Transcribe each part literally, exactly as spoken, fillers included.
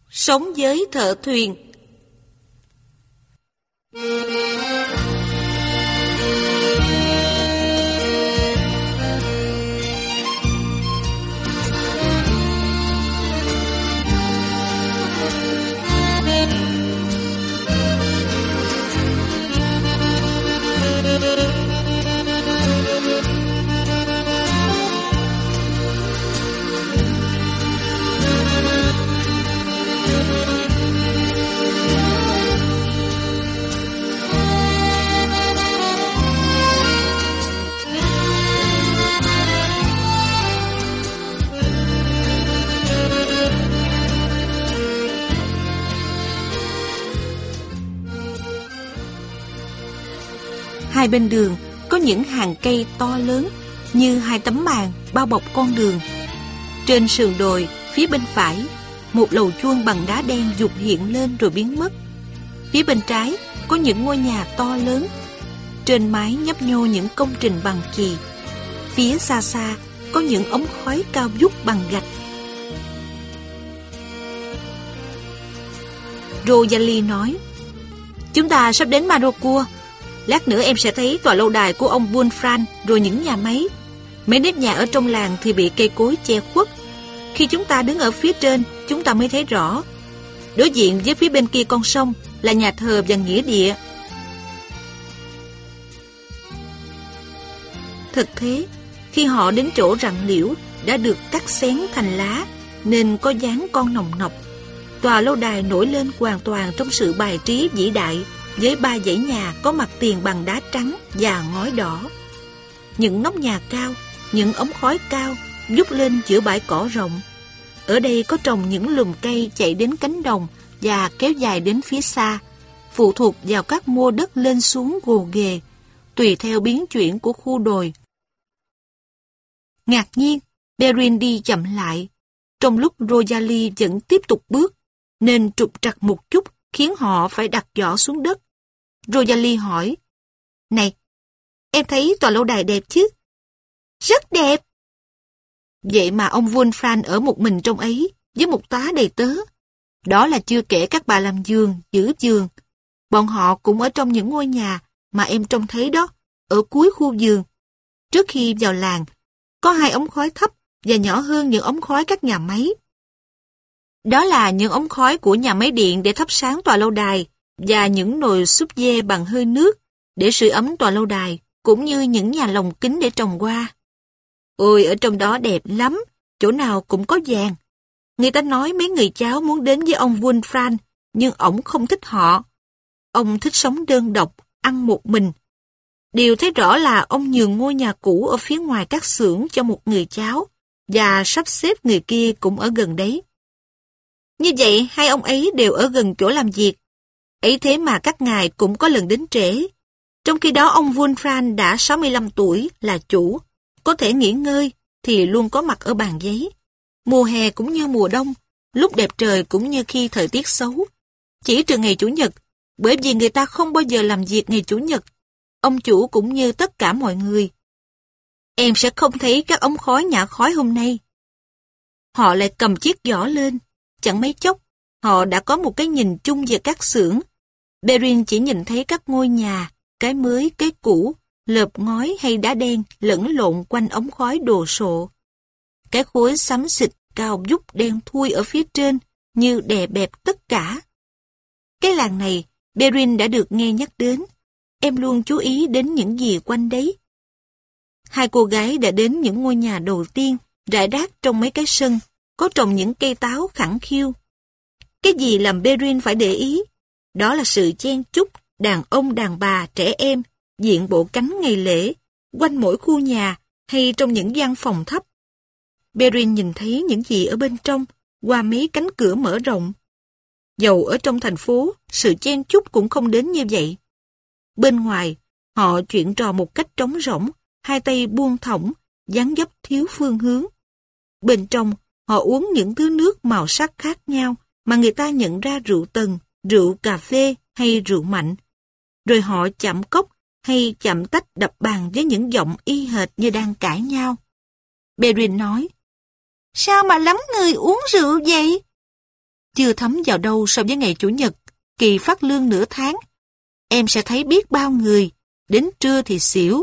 sống với thợ thuyền. Hai bên đường có những hàng cây to lớn như hai tấm màn bao bọc con đường. Trên sườn đồi phía bên phải, một lầu chuông bằng đá đen vụt hiện lên rồi biến mất. Phía bên trái có những ngôi nhà to lớn, trên mái nhấp nhô những công trình bằng chì. Phía xa xa có những ống khói cao vút bằng gạch. Rosalie nói: "Chúng ta sắp đến Madocua. Lát nữa em sẽ thấy tòa lâu đài của ông Wulfran, rồi những nhà máy. Mấy nếp nhà ở trong làng thì bị cây cối che khuất. Khi chúng ta đứng ở phía trên, chúng ta mới thấy rõ. Đối diện với phía bên kia con sông là nhà thờ và nghĩa địa." Thực thế, khi họ đến chỗ rặng liễu đã được cắt xén thành lá, nên có dáng con nòng nọc. Tòa lâu đài nổi lên hoàn toàn trong sự bài trí vĩ đại, với ba dãy nhà có mặt tiền bằng đá trắng và ngói đỏ. Những nóc nhà cao, những ống khói cao vút lên giữa bãi cỏ rộng. Ở đây có trồng những lùm cây chạy đến cánh đồng và kéo dài đến phía xa, phụ thuộc vào các mô đất lên xuống gồ ghề, tùy theo biến chuyển của khu đồi. Ngạc nhiên, Perrin đi chậm lại, trong lúc Rosalie vẫn tiếp tục bước, nên trục trặc một chút khiến họ phải đặt giỏ xuống đất. Rosalie hỏi: "Này, em thấy tòa lâu đài đẹp chứ?" "Rất đẹp." "Vậy mà ông Wulfran ở một mình trong ấy, với một tá đầy tớ. Đó là chưa kể các bà làm vườn, giữ vườn. Bọn họ cũng ở trong những ngôi nhà mà em trông thấy đó, ở cuối khu vườn. Trước khi vào làng, có hai ống khói thấp và nhỏ hơn những ống khói các nhà máy. Đó là những ống khói của nhà máy điện để thắp sáng tòa lâu đài, và những nồi súp dê bằng hơi nước để sưởi ấm tòa lâu đài, cũng như những nhà lồng kính để trồng hoa. Ôi, ở trong đó đẹp lắm, chỗ nào cũng có vàng. Người ta nói mấy người cháu muốn đến với ông Wulfran, nhưng ổng không thích họ. Ông thích sống đơn độc, ăn một mình. Điều thấy rõ là ông nhường ngôi nhà cũ ở phía ngoài các xưởng cho một người cháu, và sắp xếp người kia cũng ở gần đấy. Như vậy, hai ông ấy đều ở gần chỗ làm việc. Ấy thế mà các ngài cũng có lần đến trễ. Trong khi đó ông Wulfran đã sáu mươi lăm tuổi, là chủ, có thể nghỉ ngơi thì luôn có mặt ở bàn giấy. Mùa hè cũng như mùa đông, lúc đẹp trời cũng như khi thời tiết xấu. Chỉ trừ ngày Chủ nhật, bởi vì người ta không bao giờ làm việc ngày Chủ nhật. Ông chủ cũng như tất cả mọi người. Em sẽ không thấy các ống khói nhả khói hôm nay. Họ lại cầm chiếc giỏ lên. Chẳng mấy chốc, họ đã có một cái nhìn chung về các xưởng. Perrin chỉ nhìn thấy các ngôi nhà, cái mới, cái cũ, lợp ngói hay đá đen lẫn lộn quanh ống khói đồ sộ. Cái khối xám xịt cao vút đen thui ở phía trên như đè bẹp tất cả. Cái làng này, Perrin đã được nghe nhắc đến. Em luôn chú ý đến những gì quanh đấy. Hai cô gái đã đến những ngôi nhà đầu tiên, rải rác trong mấy cái sân, có trồng những cây táo khẳng khiu. Cái gì làm Perrin phải để ý? Đó là sự chen chúc, đàn ông, đàn bà, trẻ em, diện bộ cánh ngày lễ, quanh mỗi khu nhà hay trong những gian phòng thấp. Perrin nhìn thấy những gì ở bên trong, qua mấy cánh cửa mở rộng. Dầu ở trong thành phố, sự chen chúc cũng không đến như vậy. Bên ngoài, họ chuyện trò một cách trống rỗng, hai tay buông thõng, dáng dấp thiếu phương hướng. Bên trong, họ uống những thứ nước màu sắc khác nhau mà người ta nhận ra rượu tần, rượu cà phê hay rượu mạnh. Rồi họ chạm cốc hay chạm tách đập bàn với những giọng y hệt như đang cãi nhau. Perrin nói: "Sao mà lắm người uống rượu vậy?" chưa thấm vào đâu so với ngày Chủ nhật, kỳ phát lương nửa tháng. Em sẽ thấy biết bao người, đến trưa thì xỉu.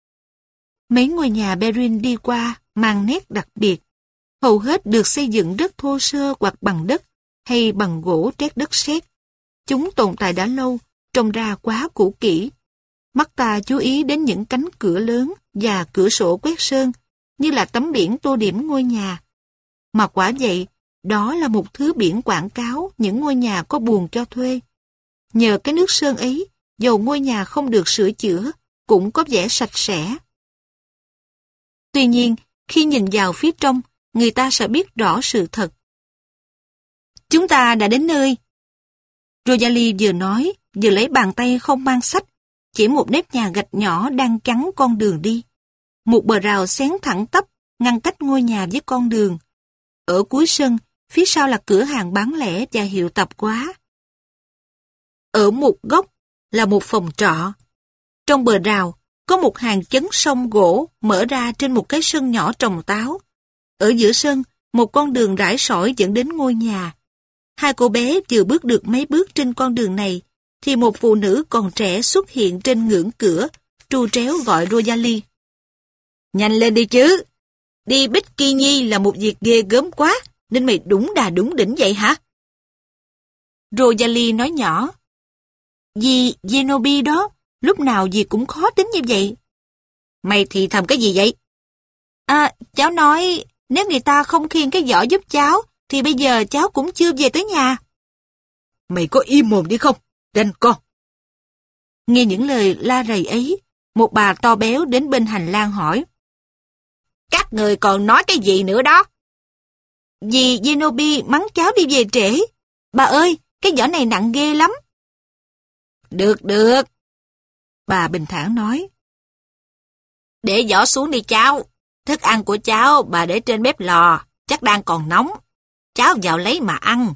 Mấy ngôi nhà Perrin đi qua mang nét đặc biệt. Hầu hết được xây dựng rất thô sơ hoặc bằng đất hay bằng gỗ trét đất sét. Chúng tồn tại đã lâu, trông ra quá cũ kỹ. Mắt ta chú ý đến những cánh cửa lớn và cửa sổ quét sơn, như là tấm biển tô điểm ngôi nhà. Mà quả vậy, đó là một thứ biển quảng cáo những ngôi nhà có buồng cho thuê. Nhờ cái nước sơn ấy, dầu ngôi nhà không được sửa chữa, cũng có vẻ sạch sẽ. Tuy nhiên, khi nhìn vào phía trong, người ta sẽ biết rõ sự thật. Chúng ta đã đến nơi. Rosalie vừa nói, vừa lấy bàn tay không mang sách, chỉ một nếp nhà gạch nhỏ đang chắn con đường đi. Một bờ rào xén thẳng tắp, ngăn cách ngôi nhà với con đường. Ở cuối sân, phía sau là cửa hàng bán lẻ và hiệu tạp hóa. Ở một góc là một phòng trọ. Trong bờ rào, có một hàng chấn sông gỗ mở ra trên một cái sân nhỏ trồng táo. Ở giữa sân, một con đường rải sỏi dẫn đến ngôi nhà. Hai cô bé vừa bước được mấy bước trên con đường này, thì một phụ nữ còn trẻ xuất hiện trên ngưỡng cửa, tru tréo gọi Rosalie. Nhanh lên đi chứ! Đi Bikini là một việc ghê gớm quá, nên mày đúng đà đúng đỉnh vậy hả? Rosalie nói nhỏ. Dì Zenobi đó, lúc nào dì cũng khó tính như vậy. Mày thì thầm cái gì vậy? À, cháu nói, nếu người ta không khiêng cái giỏ giúp cháu, thì bây giờ cháu cũng chưa về tới nhà. Mày có im mồm đi không, đàn con? Nghe những lời la rầy ấy, một bà to béo đến bên hành lang hỏi. Các người còn nói cái gì nữa đó? Dì Zenobi mắng cháu đi về trễ. Bà ơi, cái giỏ này nặng ghê lắm. Được, được. Bà bình thản nói. Để giỏ xuống đi cháu. Thức ăn của cháu bà để trên bếp lò, chắc đang còn nóng. Cháu vào lấy mà ăn.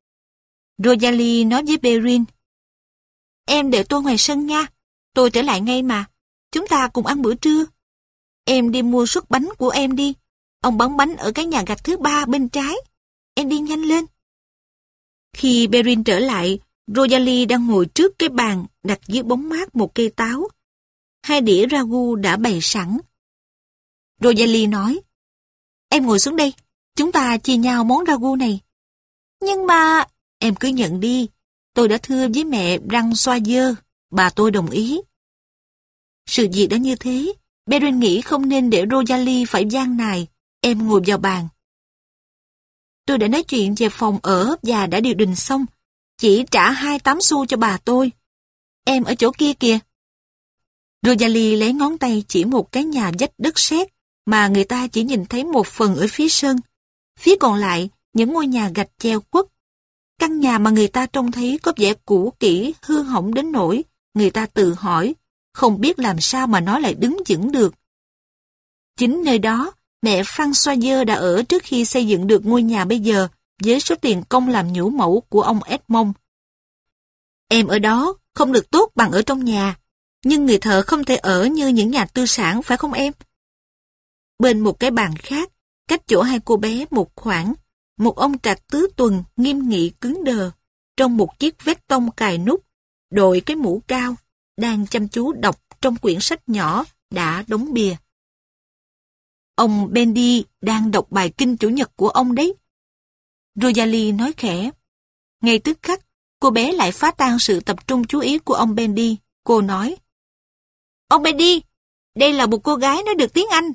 Rosalie nói với Perrin. Em đợi tôi ngoài sân nha. Tôi trở lại ngay mà. Chúng ta cùng ăn bữa trưa. Em đi mua suất bánh của em đi. Ông bán bánh ở cái nhà gạch thứ ba bên trái. Em đi nhanh lên. Khi Perrin trở lại, Rosalie đang ngồi trước cái bàn đặt dưới bóng mát một cây táo. Hai đĩa ragu đã bày sẵn. Rosalie nói, em ngồi xuống đây, chúng ta chia nhau món ragu này. Nhưng mà... Em cứ nhận đi, tôi đã thưa với mẹ răng xoa dơ, bà tôi đồng ý. Sự việc đã như thế, Perrin nghĩ không nên để Rosalie phải gian nài, em ngồi vào bàn. Tôi đã nói chuyện về phòng ở và đã điều đình xong, chỉ trả hai tám xu cho bà tôi. Em ở chỗ kia kìa. Rosalie lấy ngón tay chỉ một cái nhà vách đất sét mà người ta chỉ nhìn thấy một phần ở phía sân. Phía còn lại, những ngôi nhà gạch treo quất. Căn nhà mà người ta trông thấy có vẻ cũ kỹ, hư hỏng đến nỗi người ta tự hỏi, không biết làm sao mà nó lại đứng vững được. Chính nơi đó, mẹ Françoise đã ở trước khi xây dựng được ngôi nhà bây giờ với số tiền công làm nhũ mẫu của ông Edmond. Em ở đó không được tốt bằng ở trong nhà, nhưng người thợ không thể ở như những nhà tư sản, phải không em? Bên một cái bàn khác, cách chỗ hai cô bé một khoảng, một ông trạc tứ tuần nghiêm nghị cứng đờ, trong một chiếc vét tông cài nút, đội cái mũ cao, đang chăm chú đọc trong quyển sách nhỏ đã đóng bìa. Ông Bendy đang đọc bài kinh chủ nhật của ông đấy. Rosalie nói khẽ. Ngay tức khắc, cô bé lại phá tan sự tập trung chú ý của ông Bendy. Cô nói, ông Bendy, đây là một cô gái nói được tiếng Anh.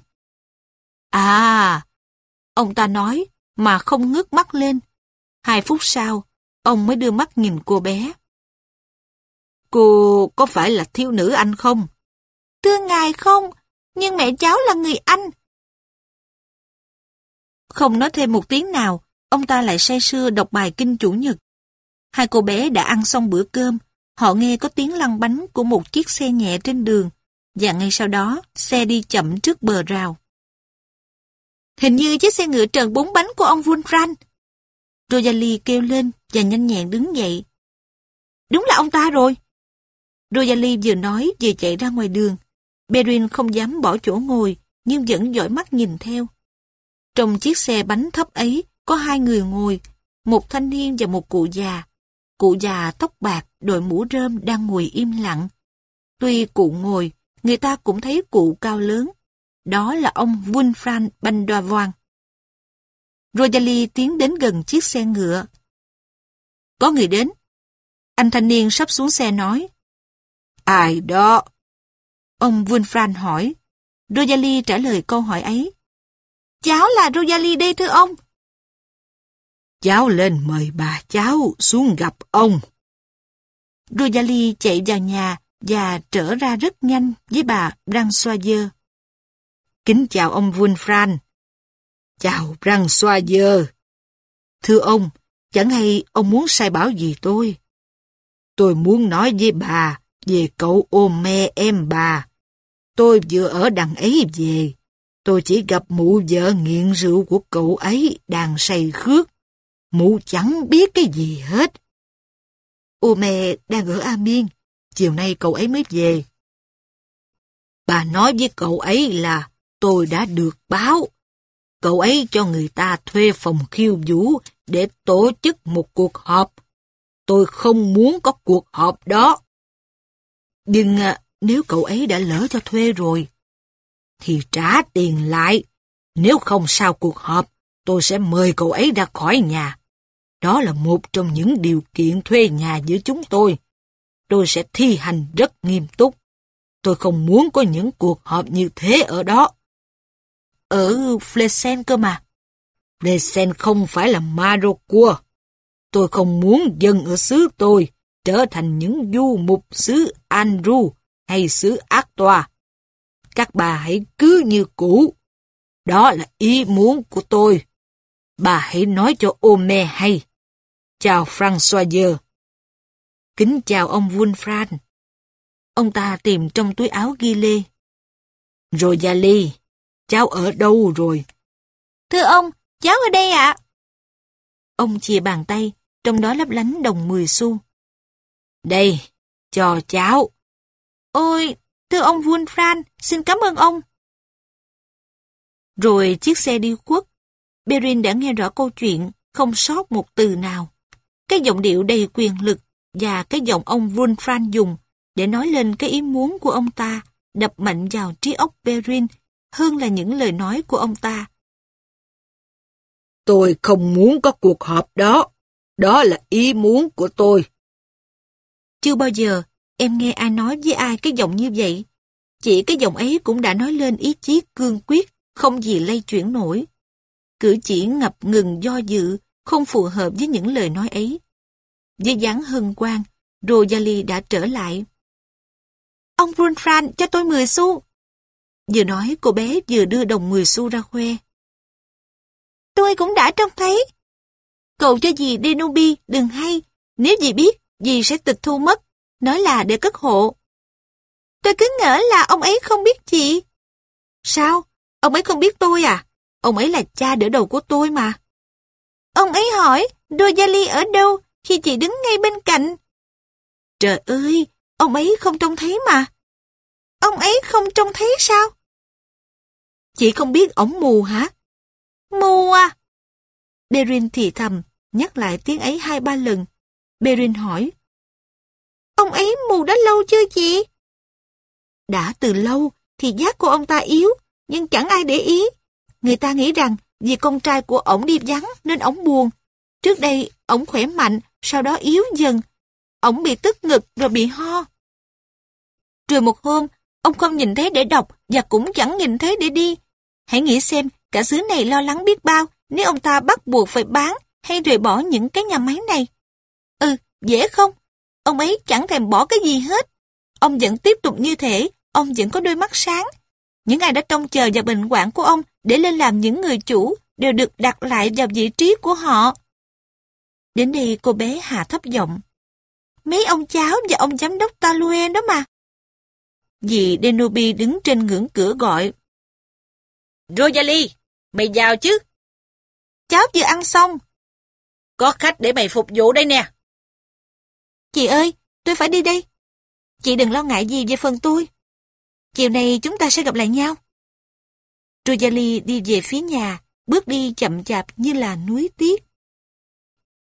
À, ông ta nói, mà không ngước mắt lên. Hai phút sau, ông mới đưa mắt nhìn cô bé. Cô có phải là thiếu nữ Anh không? Thưa ngài không, nhưng mẹ cháu là người Anh. Không nói thêm một tiếng nào, ông ta lại say sưa đọc bài kinh chủ nhật. Hai cô bé đã ăn xong bữa cơm, họ nghe có tiếng lăn bánh của một chiếc xe nhẹ trên đường, và ngay sau đó, xe đi chậm trước bờ rào. Hình như chiếc xe ngựa trần bốn bánh của ông Vulfran. Rosalie kêu lên và nhanh nhẹn đứng dậy. Đúng là ông ta rồi. Rosalie vừa nói vừa chạy ra ngoài đường. Perrin không dám bỏ chỗ ngồi, nhưng vẫn dõi mắt nhìn theo. Trong chiếc xe bánh thấp ấy có hai người ngồi, một thanh niên và một cụ già. Cụ già tóc bạc, đội mũ rơm đang ngồi im lặng. Tuy cụ ngồi, người ta cũng thấy cụ cao lớn. Đó là ông Wolfram Bandovan. Rosalie tiến đến gần chiếc xe ngựa. Có người đến. Anh thanh niên sắp xuống xe nói. Ai đó? Ông Wolfram hỏi. Rosalie trả lời câu hỏi ấy. Cháu là Rosalie đây thưa ông. Cháu lên mời bà cháu xuống gặp ông. Rosalie chạy vào nhà và trở ra rất nhanh với bà Françoise. Kính chào ông Wolfram. Chào Françoise. Thưa ông, chẳng hay ông muốn sai bảo gì tôi? Tôi muốn nói với bà về cậu Ome em bà. Tôi vừa ở đằng ấy về. Tôi chỉ gặp mụ vợ nghiện rượu của cậu ấy đang say khước. Mụ chẳng biết cái gì hết. Ome đang ở Amiens. Chiều nay cậu ấy mới về. Bà nói với cậu ấy là tôi đã được báo. Cậu ấy cho người ta thuê phòng khiêu vũ để tổ chức một cuộc họp. Tôi không muốn có cuộc họp đó. Nhưng nếu cậu ấy đã lỡ cho thuê rồi, thì trả tiền lại. Nếu không sau cuộc họp, tôi sẽ mời cậu ấy ra khỏi nhà. Đó là một trong những điều kiện thuê nhà giữa chúng tôi. Tôi sẽ thi hành rất nghiêm túc. Tôi không muốn có những cuộc họp như thế ở đó. Ở Flesen cơ mà. Flesen không phải là Maroc. Tôi không muốn dân ở xứ tôi trở thành những du mục xứ Anjou hay xứ Artois. Các bà hãy cứ như cũ. Đó là ý muốn của tôi. Bà hãy nói cho Ome hay. Chào Françoise. Kính chào ông Wolfram. Ông ta tìm trong túi áo ghi lê. Rosalie, cháu ở đâu rồi? Thưa ông, cháu ở đây ạ. Ông chìa bàn tay, trong đó lấp lánh đồng mười xu. Đây, cho cháu. Ôi, thưa ông Wolfram, xin cảm ơn ông. Rồi chiếc xe đi khuất. Perrin đã nghe rõ câu chuyện, không sót một từ nào. Cái giọng điệu đầy quyền lực và cái giọng ông Wolfram dùng để nói lên cái ý muốn của ông ta đập mạnh vào trí óc Perrin hơn là những lời nói của ông ta. Tôi không muốn có cuộc họp đó. Đó là ý muốn của tôi. Chưa bao giờ em nghe ai nói với ai cái giọng như vậy. Chỉ cái giọng ấy cũng đã nói lên ý chí cương quyết, không gì lay chuyển nổi. Cử chỉ ngập ngừng do dự, không phù hợp với những lời nói ấy. Với dáng hân hoan, Rosalie đã trở lại. Ông Wolfram cho tôi mười xu. Vừa nói cô bé vừa đưa đồng mười xu ra khoe. Tôi cũng đã trông thấy. Cậu cho dì Denobi đừng hay, nếu dì biết, dì sẽ tịch thu mất, nói là để cất hộ. Tôi cứ ngỡ là ông ấy không biết chị. Sao? Ông ấy không biết tôi à? Ông ấy là cha đỡ đầu của tôi mà. Ông ấy hỏi Rosalie ở đâu khi chị đứng ngay bên cạnh. Trời ơi, ông ấy không trông thấy mà. Ông ấy không trông thấy sao? Chị không biết ổng mù hả? Mù à? Perrin thì thầm, nhắc lại tiếng ấy hai ba lần. Perrin hỏi. Ông ấy mù đã lâu chưa chị? Đã từ lâu, thì giác của ông ta yếu, nhưng chẳng ai để ý. Người ta nghĩ rằng vì con trai của ổng đi vắng nên ổng buồn. Trước đây, ổng khỏe mạnh, sau đó yếu dần. Ổng bị tức ngực rồi bị ho. Rồi một hôm, ông không nhìn thấy để đọc và cũng chẳng nhìn thấy để đi. Hãy nghĩ xem, cả xứ này lo lắng biết bao nếu ông ta bắt buộc phải bán hay rời bỏ những cái nhà máy này. Ừ, dễ không? Ông ấy chẳng thèm bỏ cái gì hết. Ông vẫn tiếp tục như thế, ông vẫn có đôi mắt sáng. Những ai đã trông chờ vào bệnh hoạn của ông để lên làm những người chủ đều được đặt lại vào vị trí của họ. Đến đây cô bé hạ thấp giọng. Mấy ông cháu và ông giám đốc Talue đó mà. Dì Denobi đứng trên ngưỡng cửa gọi. Rosalie, mày vào chứ? Cháu vừa ăn xong. Có khách để mày phục vụ đây nè. Chị ơi, tôi phải đi đây. Chị đừng lo ngại gì về phần tôi. Chiều nay chúng ta sẽ gặp lại nhau. Rosalie đi về phía nhà, bước đi chậm chạp như là núi tuyết.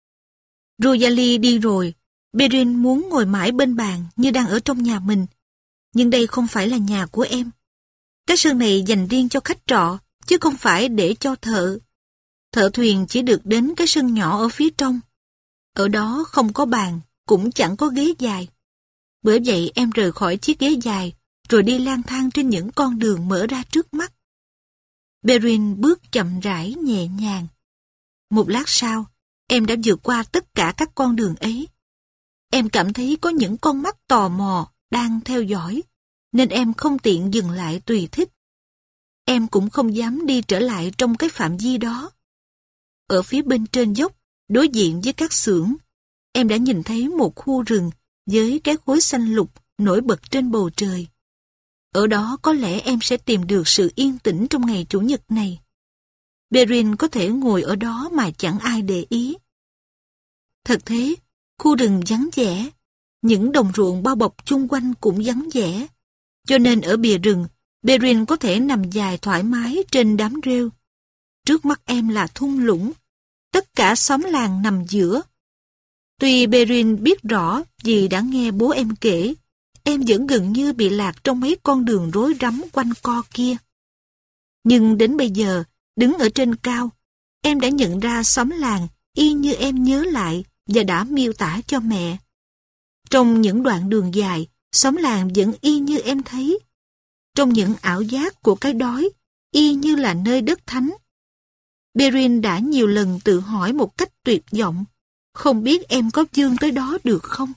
Rosalie đi rồi, Perrin muốn ngồi mãi bên bàn như đang ở trong nhà mình. Nhưng đây không phải là nhà của em. Cái sân này dành riêng cho khách trọ, chứ không phải để cho thợ. Thợ thuyền chỉ được đến cái sân nhỏ ở phía trong. Ở đó không có bàn, cũng chẳng có ghế dài. Bởi vậy em rời khỏi chiếc ghế dài, rồi đi lang thang trên những con đường mở ra trước mắt. Perrin bước chậm rãi nhẹ nhàng. Một lát sau, em đã vượt qua tất cả các con đường ấy. Em cảm thấy có những con mắt tò mò đang theo dõi, nên em không tiện dừng lại tùy thích. Em cũng không dám đi trở lại trong cái phạm vi đó. Ở phía bên trên dốc, đối diện với các xưởng, em đã nhìn thấy một khu rừng với cái khối xanh lục nổi bật trên bầu trời. Ở đó có lẽ em sẽ tìm được sự yên tĩnh trong ngày Chủ nhật này. Perrin có thể ngồi ở đó mà chẳng ai để ý. Thật thế, khu rừng vắng vẻ, những đồng ruộng bao bọc chung quanh cũng vắng vẻ. Cho nên ở bìa rừng, Perrin có thể nằm dài thoải mái trên đám rêu. Trước mắt em là thung lũng, tất cả xóm làng nằm giữa. Tuy Perrin biết rõ vì đã nghe bố em kể, em vẫn gần như bị lạc trong mấy con đường rối rắm quanh co kia. Nhưng đến bây giờ, đứng ở trên cao, em đã nhận ra xóm làng y như em nhớ lại và đã miêu tả cho mẹ. Trong những đoạn đường dài, xóm làng vẫn y như em thấy. Trong những ảo giác của cái đói, y như là nơi đất thánh. Perrin đã nhiều lần tự hỏi một cách tuyệt vọng, không biết em có vươn tới đó được không?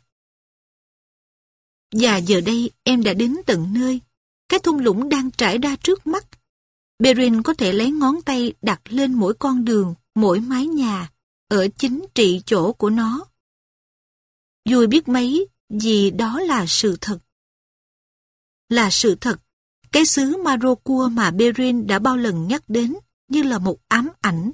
Và giờ đây em đã đến tận nơi, cái thung lũng đang trải ra trước mắt. Perrin có thể lấy ngón tay đặt lên mỗi con đường, mỗi mái nhà, ở chính trị chỗ của nó. Vui biết mấy, vì đó là sự thật. Là sự thật, cái xứ Marocua mà Perrin đã bao lần nhắc đến như là một ám ảnh.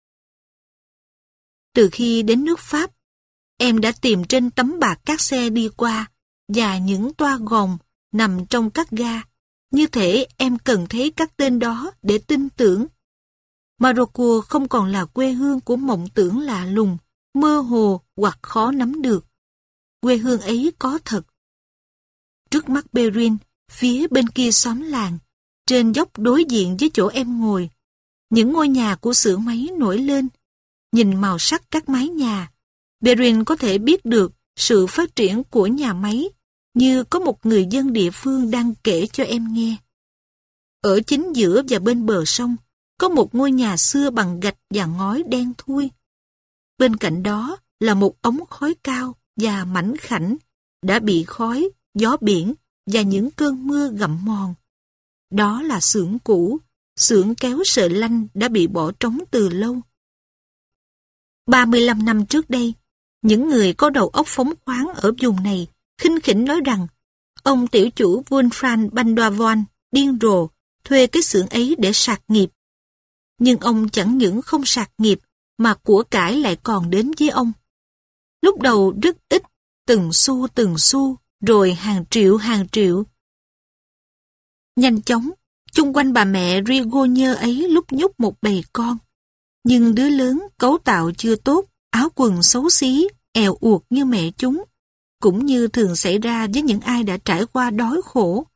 Từ khi đến nước Pháp, em đã tìm trên tấm bảng các xe đi qua và những toa gồng nằm trong các ga. Như thể em cần thấy các tên đó để tin tưởng. Marocua không còn là quê hương của mộng tưởng lạ lùng, mơ hồ hoặc khó nắm được. Quê hương ấy có thật. Trước mắt Perrin, phía bên kia xóm làng, trên dốc đối diện với chỗ em ngồi, những ngôi nhà của xưởng máy nổi lên. Nhìn màu sắc các mái nhà, Perrin có thể biết được sự phát triển của nhà máy như có một người dân địa phương đang kể cho em nghe. Ở chính giữa và bên bờ sông, có một ngôi nhà xưa bằng gạch và ngói đen thui. Bên cạnh đó là một ống khói cao và mảnh khảnh, đã bị khói, gió biển và những cơn mưa gặm mòn. Đó là xưởng cũ, xưởng kéo sợi lanh đã bị bỏ trống từ lâu. ba mươi lăm năm trước đây, những người có đầu óc phóng khoáng ở vùng này khinh khỉnh nói rằng ông tiểu chủ Wolfram Bandoivon điên rồ thuê cái xưởng ấy để sạc nghiệp. Nhưng ông chẳng những không sạc nghiệp mà của cải lại còn đến với ông. Lúc đầu rất ít, từng xu từng xu, rồi hàng triệu hàng triệu. Nhanh chóng, chung quanh bà mẹ Rigonier ấy lúc nhúc một bầy con. Nhưng đứa lớn cấu tạo chưa tốt, áo quần xấu xí, èo uột như mẹ chúng, cũng như thường xảy ra với những ai đã trải qua đói khổ.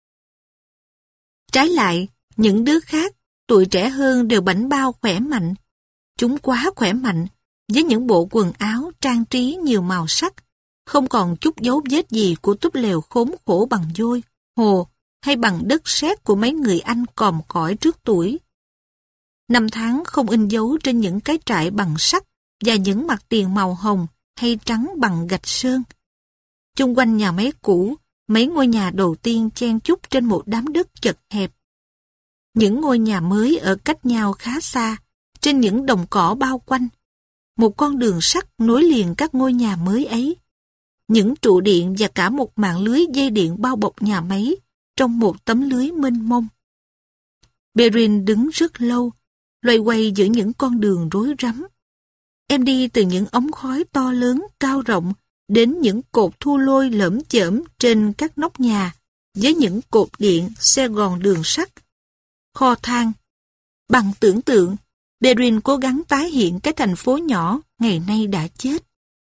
Trái lại, những đứa khác, tuổi trẻ hơn đều bảnh bao khỏe mạnh. Chúng quá khỏe mạnh, với những bộ quần áo trang trí nhiều màu sắc, không còn chút dấu vết gì của túp lều khốn khổ bằng vôi, hồ hay bằng đất sét của mấy người Anh còm cõi trước tuổi. Năm tháng không in dấu trên những cái trại bằng sắt và những mặt tiền màu hồng hay trắng bằng gạch sơn. Chung quanh nhà máy cũ, mấy ngôi nhà đầu tiên chen chúc trên một đám đất chật hẹp. Những ngôi nhà mới ở cách nhau khá xa, trên những đồng cỏ bao quanh. Một con đường sắt nối liền các ngôi nhà mới ấy. Những trụ điện và cả một mạng lưới dây điện bao bọc nhà máy trong một tấm lưới mênh mông. Perrin đứng rất lâu, loay quay giữa những con đường rối rắm. Em đi từ những ống khói to lớn, cao rộng đến những cột thu lôi lởm chởm trên các nóc nhà với những cột điện, xe gòn đường sắt, kho than. Bằng tưởng tượng, Perrin cố gắng tái hiện cái thành phố nhỏ ngày nay đã chết.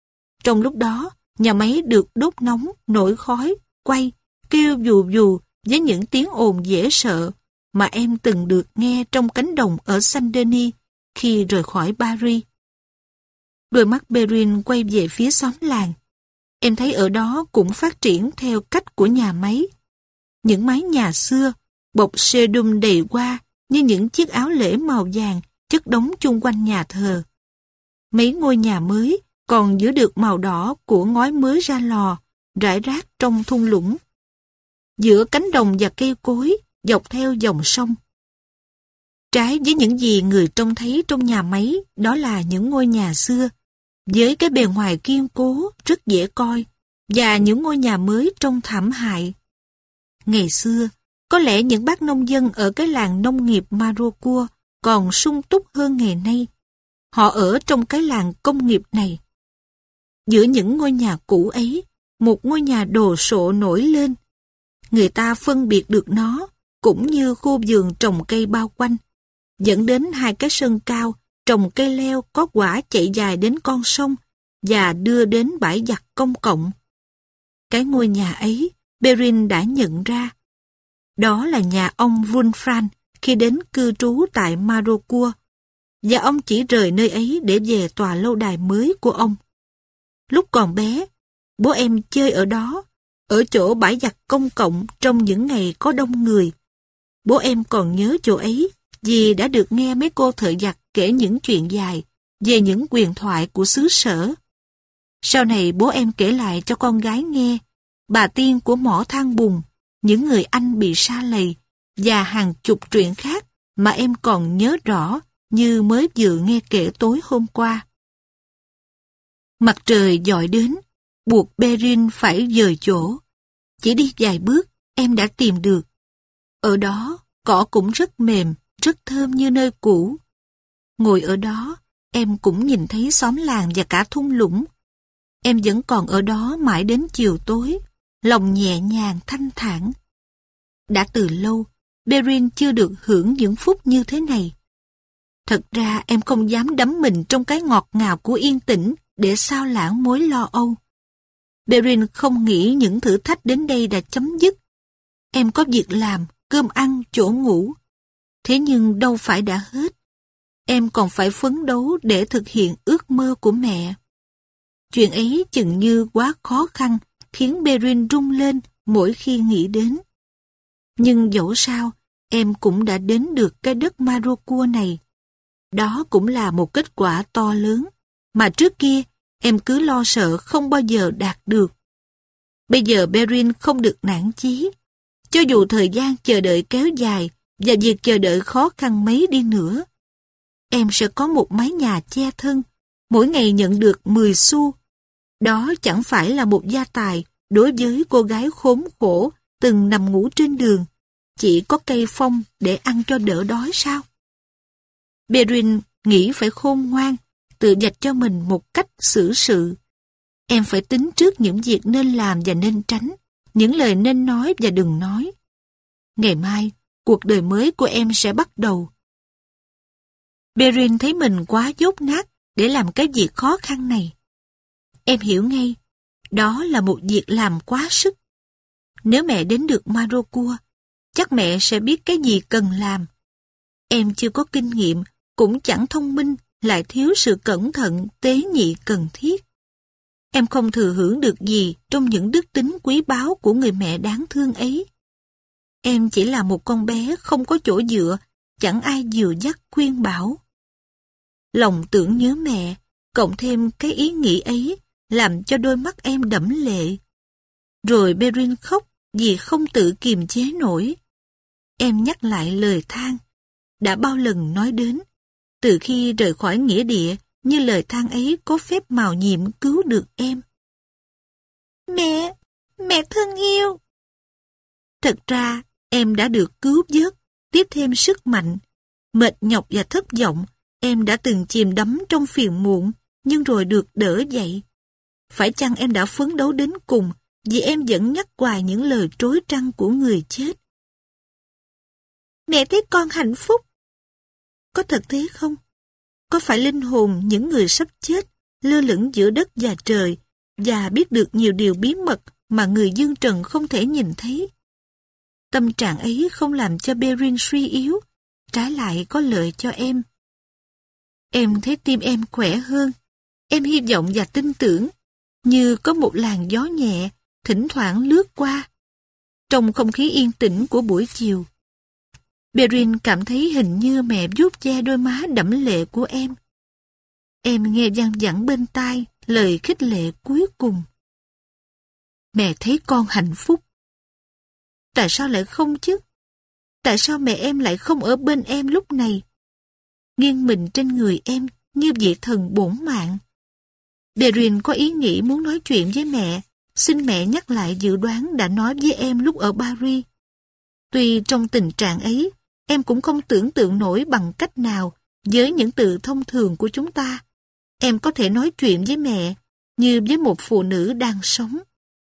Trong lúc đó, nhà máy được đốt nóng, nổi khói, quay, kêu dù dù với những tiếng ồn dễ sợ mà em từng được nghe trong cánh đồng ở Saint-Denis khi rời khỏi Paris. Đôi mắt Perrine quay về phía xóm làng. Em thấy ở đó cũng phát triển theo cách của nhà máy. Những mái nhà xưa, bọc sê đum đầy hoa như những chiếc áo lễ màu vàng chất đống chung quanh nhà thờ. Mấy ngôi nhà mới còn giữ được màu đỏ của ngói mới ra lò, rải rác trong thung lũng. Giữa cánh đồng và cây cối, dọc theo dòng sông. Trái với những gì người trông thấy trong nhà máy, đó là những ngôi nhà xưa, với cái bề ngoài kiên cố, rất dễ coi, và những ngôi nhà mới trông thảm hại. Ngày xưa, có lẽ những bác nông dân ở cái làng nông nghiệp Marocourt còn sung túc hơn ngày nay. Họ ở trong cái làng công nghiệp này. Giữa những ngôi nhà cũ ấy, một ngôi nhà đồ sộ nổi lên. Người ta phân biệt được nó, cũng như khu vườn trồng cây bao quanh, dẫn đến hai cái sân cao, trồng cây leo có quả chạy dài đến con sông và đưa đến bãi giặt công cộng. Cái ngôi nhà ấy, Perrine đã nhận ra. Đó là nhà ông Wulfran khi đến cư trú tại Marocourt, và ông chỉ rời nơi ấy để về tòa lâu đài mới của ông. Lúc còn bé, bố em chơi ở đó, ở chỗ bãi giặt công cộng trong những ngày có đông người. Bố em còn nhớ chỗ ấy vì đã được nghe mấy cô thợ giặt kể những chuyện dài về những huyền thoại của xứ sở. Sau này bố em kể lại cho con gái nghe bà tiên của mỏ than bùn, những người Anh bị sa lầy và hàng chục chuyện khác mà em còn nhớ rõ như mới vừa nghe kể tối hôm qua. Mặt trời dọi đến, buộc Perrine phải dời chỗ. Chỉ đi vài bước, em đã tìm được. Ở đó, cỏ cũng rất mềm, rất thơm như nơi cũ. Ngồi ở đó, em cũng nhìn thấy xóm làng và cả thung lũng. Em vẫn còn ở đó mãi đến chiều tối, lòng nhẹ nhàng thanh thản. Đã từ lâu, Perrine chưa được hưởng những phút như thế này. Thật ra em không dám đắm mình trong cái ngọt ngào của yên tĩnh để sao lãng mối lo âu. Perrine không nghĩ những thử thách đến đây đã chấm dứt. Em có việc làm, cơm ăn, chỗ ngủ. Thế nhưng đâu phải đã hết. Em còn phải phấn đấu để thực hiện ước mơ của mẹ. Chuyện ấy chừng như quá khó khăn, khiến Perrine rung lên mỗi khi nghĩ đến. Nhưng dẫu sao, em cũng đã đến được cái đất Marocourt này. Đó cũng là một kết quả to lớn, mà trước kia em cứ lo sợ không bao giờ đạt được. Bây giờ Perrine không được nản chí. Cho dù thời gian chờ đợi kéo dài và việc chờ đợi khó khăn mấy đi nữa, em sẽ có một mái nhà che thân, mỗi ngày nhận được mười xu. Đó chẳng phải là một gia tài đối với cô gái khốn khổ từng nằm ngủ trên đường, chỉ có cây phong để ăn cho đỡ đói sao? Perrine nghĩ phải khôn ngoan, tự vạch cho mình một cách xử sự. Em phải tính trước những việc nên làm và nên tránh, những lời nên nói và đừng nói. Ngày mai, cuộc đời mới của em sẽ bắt đầu. Perrine thấy mình quá dốt nát để làm cái việc khó khăn này. Em hiểu ngay, đó là một việc làm quá sức. Nếu mẹ đến được Marocourt, chắc mẹ sẽ biết cái gì cần làm. Em chưa có kinh nghiệm, cũng chẳng thông minh, lại thiếu sự cẩn thận, tế nhị cần thiết. Em không thừa hưởng được gì trong những đức tính quý báu của người mẹ đáng thương ấy. Em chỉ là một con bé không có chỗ dựa, chẳng ai dìu dắt khuyên bảo. Lòng tưởng nhớ mẹ, cộng thêm cái ý nghĩ ấy, làm cho đôi mắt em đẫm lệ. Rồi Perrine khóc vì không tự kiềm chế nổi. Em nhắc lại lời than, đã bao lần nói đến, từ khi rời khỏi nghĩa địa, như lời than ấy có phép mào nhiệm cứu được em. Mẹ, mẹ thân yêu. Thật ra, em đã được cứu vớt, tiếp thêm sức mạnh. Mệt nhọc và thất vọng, em đã từng chìm đắm trong phiền muộn, nhưng rồi được đỡ dậy. Phải chăng em đã phấn đấu đến cùng, vì em vẫn nhắc hoài những lời trối trăng của người chết? Mẹ thấy con hạnh phúc. Có thật thế không? Có phải linh hồn những người sắp chết, lơ lửng giữa đất và trời, và biết được nhiều điều bí mật mà người dương trần không thể nhìn thấy. Tâm trạng ấy không làm cho Perrin suy yếu, trái lại có lợi cho em. Em thấy tim em khỏe hơn, em hy vọng và tin tưởng, như có một làn gió nhẹ, thỉnh thoảng lướt qua. Trong không khí yên tĩnh của buổi chiều, Perrin cảm thấy hình như mẹ vuốt ve đôi má đẫm lệ của em. Em nghe văng vẳng bên tai lời khích lệ cuối cùng. Mẹ thấy con hạnh phúc. Tại sao lại không chứ? Tại sao mẹ em lại không ở bên em lúc này? Nghiêng mình trên người em như vị thần bổn mạng. Perrin có ý nghĩ muốn nói chuyện với mẹ, xin mẹ nhắc lại dự đoán đã nói với em lúc ở Paris. Tuy trong tình trạng ấy, em cũng không tưởng tượng nổi bằng cách nào với những từ thông thường của chúng ta. Em có thể nói chuyện với mẹ như với một phụ nữ đang sống.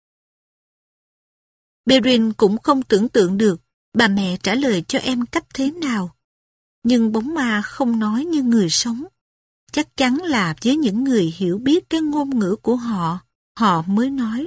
Perrin cũng không tưởng tượng được bà mẹ trả lời cho em cách thế nào. Nhưng bóng ma không nói như người sống. Chắc chắn là với những người hiểu biết cái ngôn ngữ của họ, họ mới nói.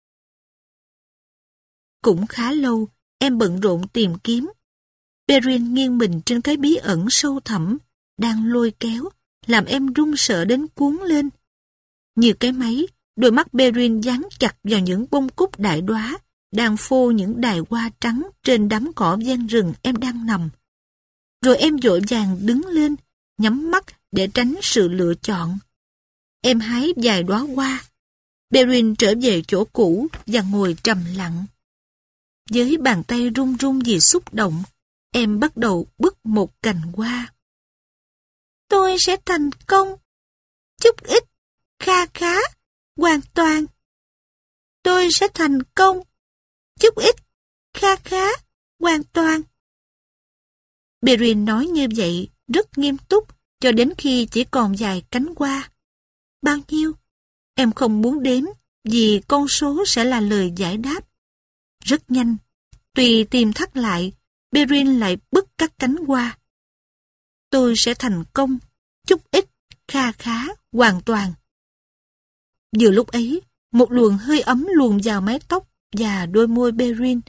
Cũng khá lâu, em bận rộn tìm kiếm. Perrin nghiêng mình trên cái bí ẩn sâu thẳm, đang lôi kéo, làm em run sợ đến cuốn lên. Như cái máy, đôi mắt Perrin dán chặt vào những bông cúc đại đóa, đang phô những đài hoa trắng trên đám cỏ ven rừng em đang nằm. Rồi em vội vàng đứng lên, nhắm mắt để tránh sự lựa chọn. Em hái vài đóa hoa. Perrin trở về chỗ cũ và ngồi trầm lặng. Với bàn tay run run vì xúc động, em bắt đầu bứt một cành hoa. Tôi sẽ thành công. Chút ít, kha khá, hoàn toàn. Tôi sẽ thành công. Chút ít, kha khá, hoàn toàn. Perrin nói như vậy, rất nghiêm túc, cho đến khi chỉ còn vài cánh hoa. Bao nhiêu? Em không muốn đếm, vì con số sẽ là lời giải đáp. Rất nhanh, tùy tìm thắt lại, Perrin lại bứt các cánh hoa. Tôi sẽ thành công, chút ít, kha khá, hoàn toàn. Vừa lúc ấy, một luồng hơi ấm luồn vào mái tóc và đôi môi Perrin.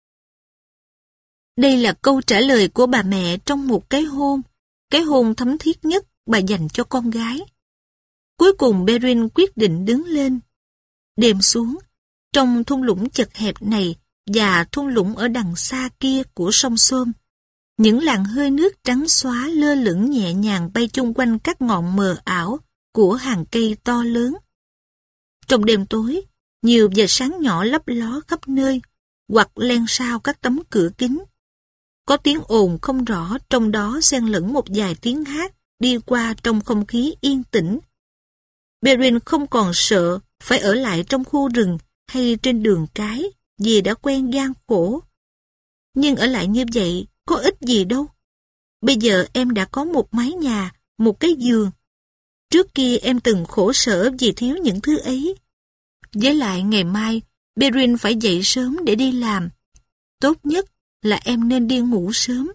Đây là câu trả lời của bà mẹ trong một cái hôn, cái hôn thấm thiết nhất bà dành cho con gái. Cuối cùng Perrin quyết định đứng lên. Đêm xuống, trong thung lũng chật hẹp này và thung lũng ở đằng xa kia của sông Xôm, những làn hơi nước trắng xóa lơ lửng nhẹ nhàng bay chung quanh các ngọn mờ ảo của hàng cây to lớn. Trong đêm tối, nhiều vệt sáng nhỏ lấp ló khắp nơi, hoặc len sau các tấm cửa kính. Có tiếng ồn không rõ, trong đó xen lẫn một vài tiếng hát đi qua trong không khí yên tĩnh. Perrin không còn sợ phải ở lại trong khu rừng hay trên đường cái vì đã quen gian khổ. Nhưng ở lại như vậy có ích gì đâu. Bây giờ em đã có một mái nhà, một cái giường. Trước kia em từng khổ sở vì thiếu những thứ ấy. Với lại ngày mai, Perrin phải dậy sớm để đi làm. Tốt nhất là em nên đi ngủ sớm.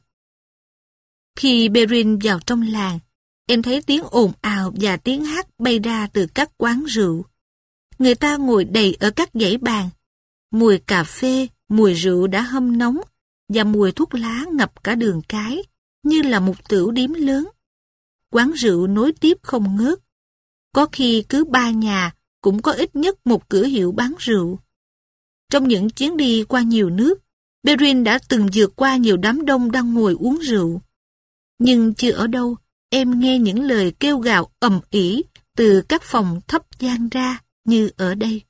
Khi Perrin vào trong làng, em thấy tiếng ồn ào và tiếng hát bay ra từ các quán rượu. Người ta ngồi đầy ở các dãy bàn. Mùi cà phê, mùi rượu đã hâm nóng và mùi thuốc lá ngập cả đường cái, như là một tửu điếm lớn. Quán rượu nối tiếp không ngớt. Có khi cứ ba nhà cũng có ít nhất một cửa hiệu bán rượu. Trong những chuyến đi qua nhiều nước, Perrin đã từng vượt qua nhiều đám đông đang ngồi uống rượu. Nhưng chưa ở đâu, em nghe những lời kêu gào ầm ĩ từ các phòng thấp vang ra như ở đây.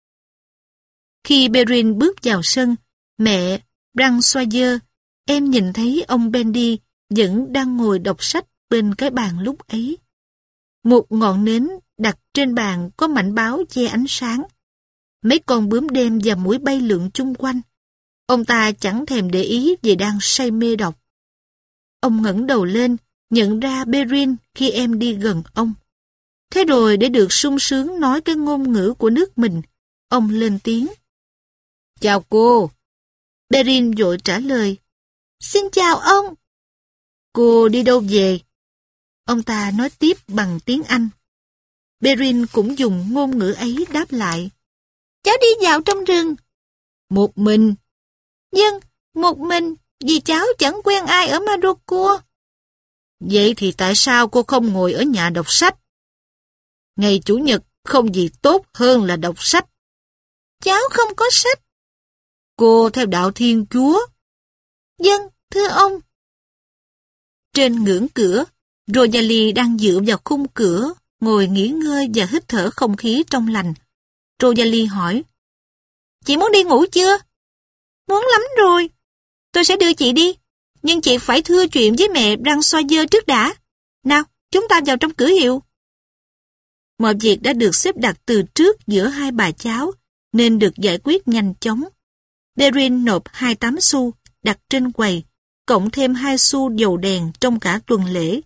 Khi Perrin bước vào sân, mẹ Françoise, em nhìn thấy ông Bendy vẫn đang ngồi đọc sách bên cái bàn lúc ấy. Một ngọn nến đặt trên bàn có mảnh báo che ánh sáng. Mấy con bướm đêm và muỗi bay lượn chung quanh. Ông ta chẳng thèm để ý vì đang say mê đọc. Ông ngẩng đầu lên, nhận ra Perrin khi em đi gần ông. Thế rồi để được sung sướng nói cái ngôn ngữ của nước mình, ông lên tiếng. Chào cô. Perrin vội trả lời. Xin chào ông. Cô đi đâu về? Ông ta nói tiếp bằng tiếng Anh. Perrin cũng dùng ngôn ngữ ấy đáp lại. Cháu đi vào trong rừng. Một mình. Vâng, một mình, vì cháu chẳng quen ai ở Marocco. Vậy thì tại sao cô không ngồi ở nhà đọc sách? Ngày Chủ nhật không gì tốt hơn là đọc sách. Cháu không có sách. Cô theo đạo Thiên Chúa. Vâng, thưa ông. Trên ngưỡng cửa, Rosalie đang dựa vào khung cửa, ngồi nghỉ ngơi và hít thở không khí trong lành. Rosalie hỏi, chị muốn đi ngủ chưa? Muốn lắm rồi. Tôi sẽ đưa chị đi, nhưng chị phải thưa chuyện với mẹ Françoise trước đã. Nào, chúng ta vào trong cửa hiệu. Mọi việc đã được xếp đặt từ trước giữa hai bà cháu, nên được giải quyết nhanh chóng. Perrin nộp hai mươi tám xu đặt trên quầy, cộng thêm hai xu dầu đèn trong cả tuần lễ.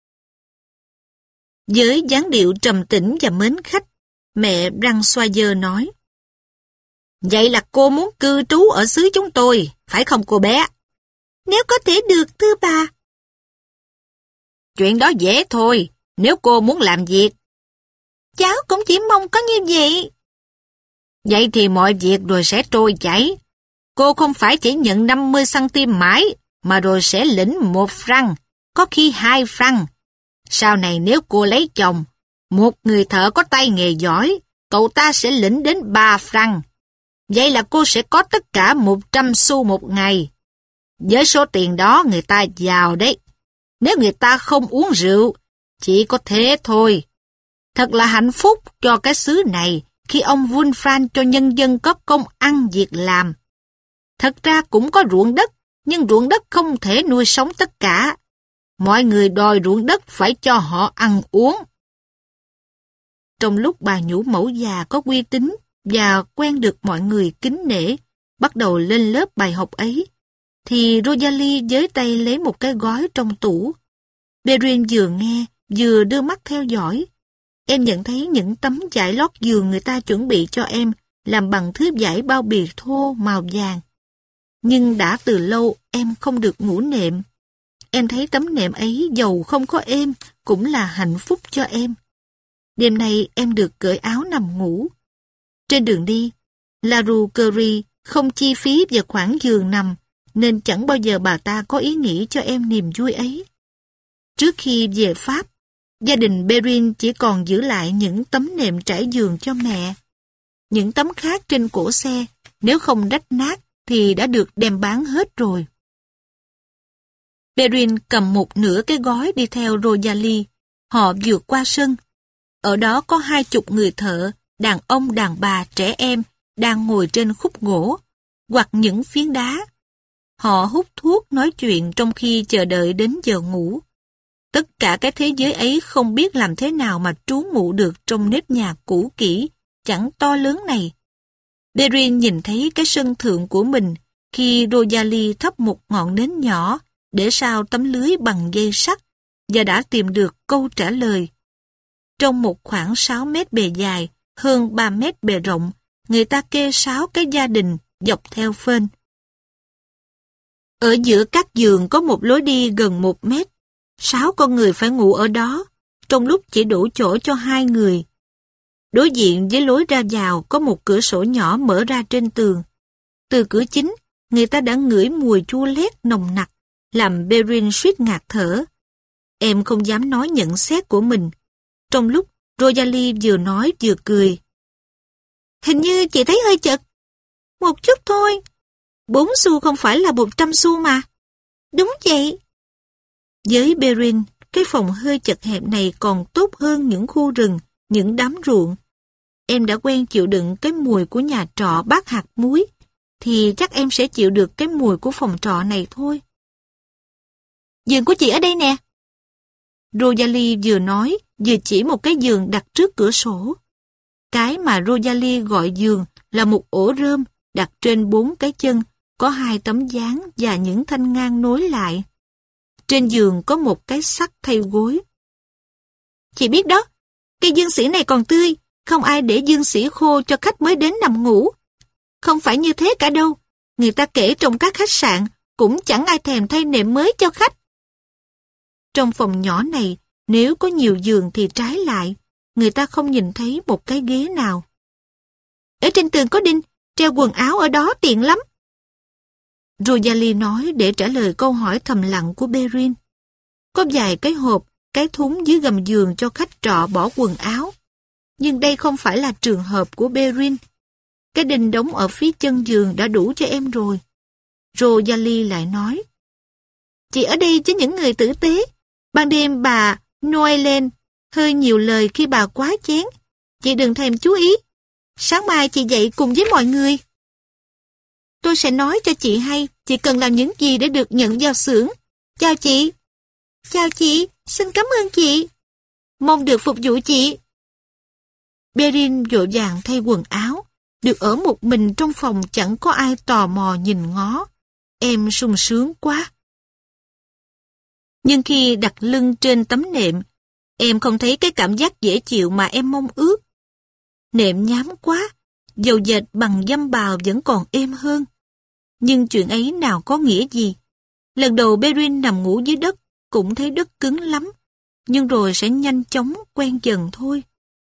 Với dáng điệu trầm tĩnh và mến khách, mẹ Françoise nói, vậy là cô muốn cư trú ở xứ chúng tôi, phải không cô bé? Nếu có thể được, thưa bà. Chuyện đó dễ thôi, nếu cô muốn làm việc. Cháu cũng chỉ mong có như vậy. Vậy thì mọi việc rồi sẽ trôi chảy. Cô không phải chỉ nhận năm mươi xăng-ti-mét mãi, mà rồi sẽ lĩnh một franc, có khi hai franc. Sau này nếu cô lấy chồng, một người thợ có tay nghề giỏi, cậu ta sẽ lĩnh đến ba franc. Vậy là cô sẽ có tất cả một trăm xu một ngày. Với số tiền đó người ta giàu đấy. Nếu người ta không uống rượu, chỉ có thế thôi. Thật là hạnh phúc cho cái xứ này khi ông Wulfran cho nhân dân có công ăn việc làm. Thật ra cũng có ruộng đất, nhưng ruộng đất không thể nuôi sống tất cả. Mọi người đòi ruộng đất phải cho họ ăn uống. Trong lúc bà nhũ mẫu già có uy tín và quen được mọi người kính nể, bắt đầu lên lớp bài học ấy, thì Rosalie với tay lấy một cái gói trong tủ. Perrin vừa nghe, vừa đưa mắt theo dõi. Em nhận thấy những tấm vải lót giường người ta chuẩn bị cho em làm bằng thứ vải bao bì thô màu vàng. Nhưng đã từ lâu em không được ngủ nệm. Em thấy tấm nệm ấy dầu không có êm cũng là hạnh phúc cho em. Đêm nay em được cởi áo nằm ngủ. Trên đường đi, La Rue Curie không chi phí về khoản giường nằm, nên chẳng bao giờ bà ta có ý nghĩ cho em niềm vui ấy. Trước khi về Pháp, gia đình Perrin chỉ còn giữ lại những tấm nệm trải giường cho mẹ. Những tấm khác trên cổ xe, nếu không rách nát, thì đã được đem bán hết rồi. Perrin cầm một nửa cái gói đi theo Rosalie. Họ vượt qua sân. Ở đó có hai chục người thợ, đàn ông đàn bà trẻ em, đang ngồi trên khúc gỗ, hoặc những phiến đá. Họ hút thuốc nói chuyện trong khi chờ đợi đến giờ ngủ. Tất cả cái thế giới ấy không biết làm thế nào mà trú ngụ được trong nếp nhà cũ kỹ, chẳng to lớn này. Perrin nhìn thấy cái sân thượng của mình khi Rosalie thắp một ngọn nến nhỏ để sau tấm lưới bằng dây sắt và đã tìm được câu trả lời. Trong một khoảng sáu mét bề dài, hơn ba mét bề rộng, người ta kê sáu cái gia đình dọc theo phên. Ở giữa các giường có một lối đi gần một mét. Sáu con người phải ngủ ở đó, trong lúc chỉ đủ chỗ cho hai người. Đối diện với lối ra vào có một cửa sổ nhỏ mở ra trên tường. Từ cửa chính, người ta đã ngửi mùi chua lét nồng nặc, làm Perrin suýt ngạt thở. Em không dám nói nhận xét của mình. Trong lúc Rosalie vừa nói vừa cười. Hình như chị thấy hơi chật. Một chút thôi. Bốn xu không phải là một trăm xu mà. Đúng vậy. Với Perrin, cái phòng hơi chật hẹp này còn tốt hơn những khu rừng, những đám ruộng. Em đã quen chịu đựng cái mùi của nhà trọ bát hạt muối, thì chắc em sẽ chịu được cái mùi của phòng trọ này thôi. Giường của chị ở đây nè. Rosalie vừa nói, vừa chỉ một cái giường đặt trước cửa sổ. Cái mà Rosalie gọi giường là một ổ rơm đặt trên bốn cái chân, có hai tấm dáng và những thanh ngang nối lại. Trên giường có một cái sắt thay gối. Chị biết đó, cây dương sỉ này còn tươi, không ai để dương sỉ khô cho khách mới đến nằm ngủ. Không phải như thế cả đâu, người ta kể trong các khách sạn cũng chẳng ai thèm thay nệm mới cho khách. Trong phòng nhỏ này, nếu có nhiều giường thì trái lại, người ta không nhìn thấy một cái ghế nào. Ở trên tường có đinh, treo quần áo ở đó tiện lắm. Rosalie nói để trả lời câu hỏi thầm lặng của Perrin. Có vài cái hộp, cái thúng dưới gầm giường cho khách trọ bỏ quần áo. Nhưng đây không phải là trường hợp của Perrin. Cái đinh đóng ở phía chân giường đã đủ cho em rồi. Rosalie lại nói. Chị ở đây với những người tử tế. Ban đêm bà Noelen hơi nhiều lời khi bà quá chén. Chị đừng thèm chú ý. Sáng mai chị dậy cùng với mọi người. Tôi sẽ nói cho chị hay chị cần làm những gì để được nhận vào xưởng. Chào chị. Chào chị, xin cảm ơn chị. Mong được phục vụ chị. Perrin vội vàng thay quần áo. Được ở một mình trong phòng chẳng có ai tò mò nhìn ngó. Em sung sướng quá. Nhưng khi đặt lưng trên tấm nệm, em không thấy cái cảm giác dễ chịu mà em mong ước. Nệm nhám quá, dầu dệt bằng dăm bào vẫn còn êm hơn. Nhưng chuyện ấy nào có nghĩa gì. Lần đầu Perrin nằm ngủ dưới đất, cũng thấy đất cứng lắm, nhưng rồi sẽ nhanh chóng quen dần thôi.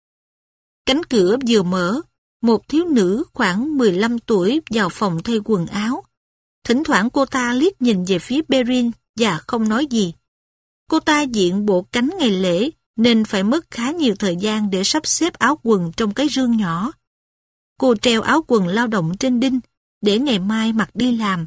Cánh cửa vừa mở, một thiếu nữ khoảng mười lăm tuổi vào phòng thay quần áo. Thỉnh thoảng cô ta liếc nhìn về phía Perrin và không nói gì. Cô ta diện bộ cánh ngày lễ nên phải mất khá nhiều thời gian để sắp xếp áo quần trong cái rương nhỏ. Cô treo áo quần lao động trên đinh để ngày mai mặc đi làm.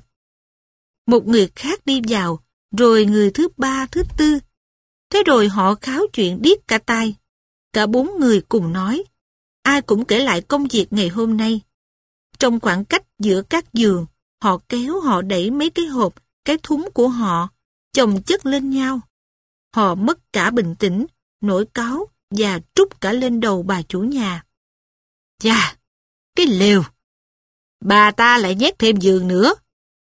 Một người khác đi vào, rồi người thứ ba, thứ tư. Thế rồi họ kháo chuyện điếc cả tai. Cả bốn người cùng nói. Ai cũng kể lại công việc ngày hôm nay. Trong khoảng cách giữa các giường, họ kéo họ đẩy mấy cái hộp, cái thúng của họ, chồng chất lên nhau. Họ mất cả bình tĩnh, nổi cáu và trút cả lên đầu bà chủ nhà. Chà, cái lều! Bà ta lại nhét thêm giường nữa.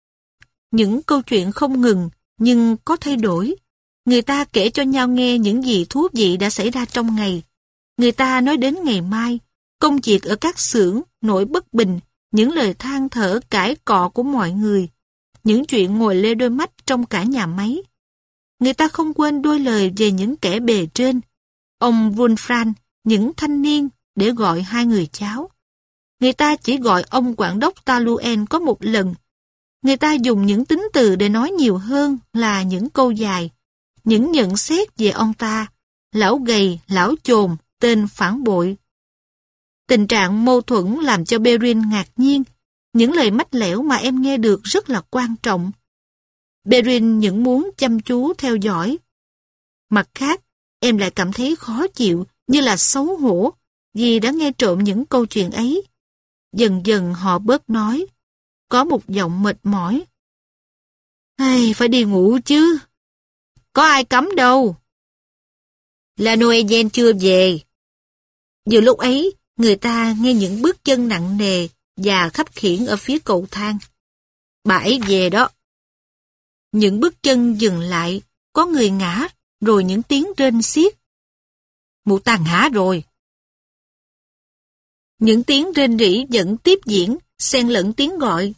Những câu chuyện không ngừng, nhưng có thay đổi. Người ta kể cho nhau nghe những gì thú vị đã xảy ra trong ngày. Người ta nói đến ngày mai, công việc ở các xưởng, nỗi bất bình, những lời than thở cãi cọ của mọi người, những chuyện ngồi lê đôi mắt trong cả nhà máy. Người ta không quên đôi lời về những kẻ bề trên, ông Wolfram, những thanh niên, để gọi hai người cháu. Người ta chỉ gọi ông quản đốc Taluen có một lần. Người ta dùng những tính từ để nói nhiều hơn là những câu dài, những nhận xét về ông ta, lão gầy, lão chồn, tên phản bội. Tình trạng mâu thuẫn làm cho Perrin ngạc nhiên. Những lời mách lẻo mà em nghe được rất là quan trọng. Perrin những muốn chăm chú theo dõi. Mặt khác, em lại cảm thấy khó chịu, như là xấu hổ, vì đã nghe trộm những câu chuyện ấy. Dần dần họ bớt nói. Có một giọng mệt mỏi. Hey, phải đi ngủ chứ. Có ai cấm đâu. La Noël chưa về. Vừa lúc ấy, người ta nghe những bước chân nặng nề và khấp khiễng ở phía cầu thang. Bà ấy về đó. Những bước chân dừng lại, có người ngã, rồi những tiếng rên xiết. Mụ ta ngã rồi. Những tiếng rên rỉ vẫn tiếp diễn, xen lẫn tiếng gọi.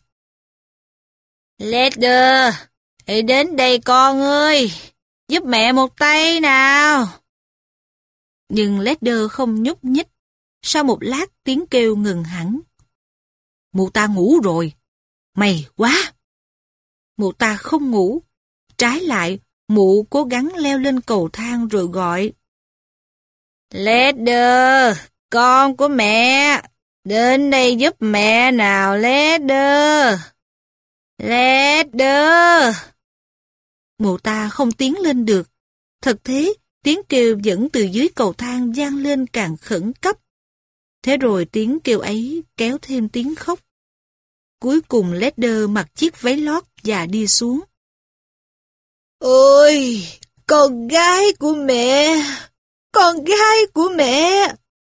Leder, hãy đến đây con ơi, giúp mẹ một tay nào. Nhưng Leder không nhúc nhích. Sau một lát tiếng kêu ngừng hẳn. Mụ ta ngủ rồi. May quá. Mụ ta không ngủ. Trái lại, mụ cố gắng leo lên cầu thang rồi gọi. Leder, con của mẹ, đến đây giúp mẹ nào Leder. Leder. Mụ ta không tiến lên được. Thật thế, tiếng kêu vẫn từ dưới cầu thang vang lên càng khẩn cấp. Thế rồi tiếng kêu ấy kéo thêm tiếng khóc. Cuối cùng Leder mặc chiếc váy lót và đi xuống. Ôi, con gái của mẹ! Con gái của mẹ!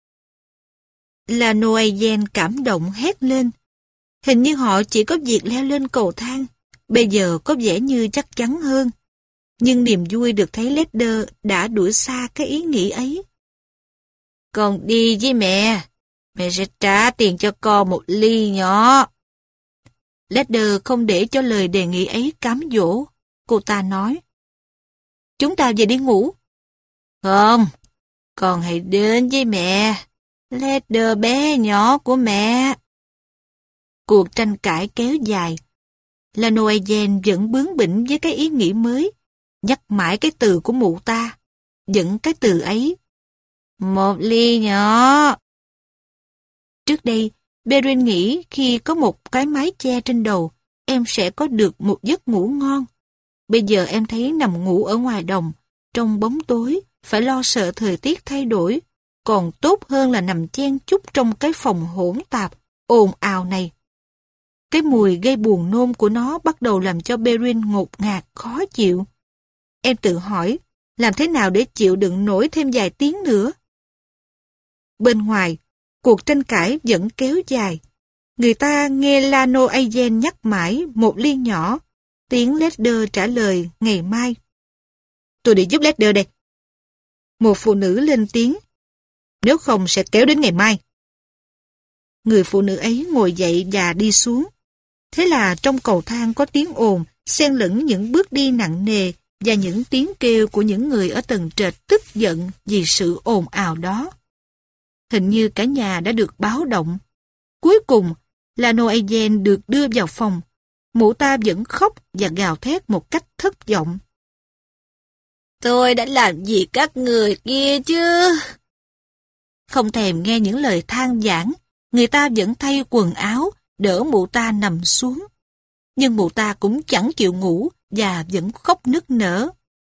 La Noël cảm động hét lên. Hình như họ chỉ có việc leo lên cầu thang, bây giờ có vẻ như chắc chắn hơn. Nhưng niềm vui được thấy Leder đã đuổi xa cái ý nghĩ ấy. Con đi với mẹ, mẹ sẽ trả tiền cho con một ly nhỏ. Leder không để cho lời đề nghị ấy cám dỗ. Cô ta nói. Chúng ta về đi ngủ. Không, Con hãy đến với mẹ, Leader bé nhỏ của mẹ. Cuộc tranh cãi kéo dài. Lanoayen vẫn bướng bỉnh với cái ý nghĩ mới, nhắc mãi cái từ của mụ ta, vẫn cái từ ấy. Một ly nhỏ. Trước đây, Perrin nghĩ khi có một cái mái che trên đầu, em sẽ có được một giấc ngủ ngon. Bây giờ em thấy nằm ngủ ở ngoài đồng, trong bóng tối, phải lo sợ thời tiết thay đổi, còn tốt hơn là nằm chen chúc trong cái phòng hỗn tạp, ồn ào này. Cái mùi gây buồn nôn của nó bắt đầu làm cho Perrin ngột ngạt, khó chịu. Em tự hỏi, làm thế nào để chịu đựng nổi thêm vài tiếng nữa? Bên ngoài, cuộc tranh cãi vẫn kéo dài. Người ta nghe Lanoayen nhắc mãi một ly nhỏ, tiếng Leader trả lời ngày mai. Tôi đi giúp Leader đây. Một phụ nữ lên tiếng, nếu không sẽ kéo đến ngày mai. Người phụ nữ ấy ngồi dậy và đi xuống. Thế là trong cầu thang có tiếng ồn, xen lẫn những bước đi nặng nề và những tiếng kêu của những người ở tầng trệt tức giận vì sự ồn ào đó. Hình như cả nhà đã được báo động. Cuối cùng, Lanoayen được đưa vào phòng. Mụ ta vẫn khóc và gào thét một cách thất vọng. Tôi đã làm gì các người kia chứ? Không thèm nghe những lời than vãn, người ta vẫn thay quần áo, đỡ mụ ta nằm xuống. Nhưng mụ ta cũng chẳng chịu ngủ và vẫn khóc nức nở.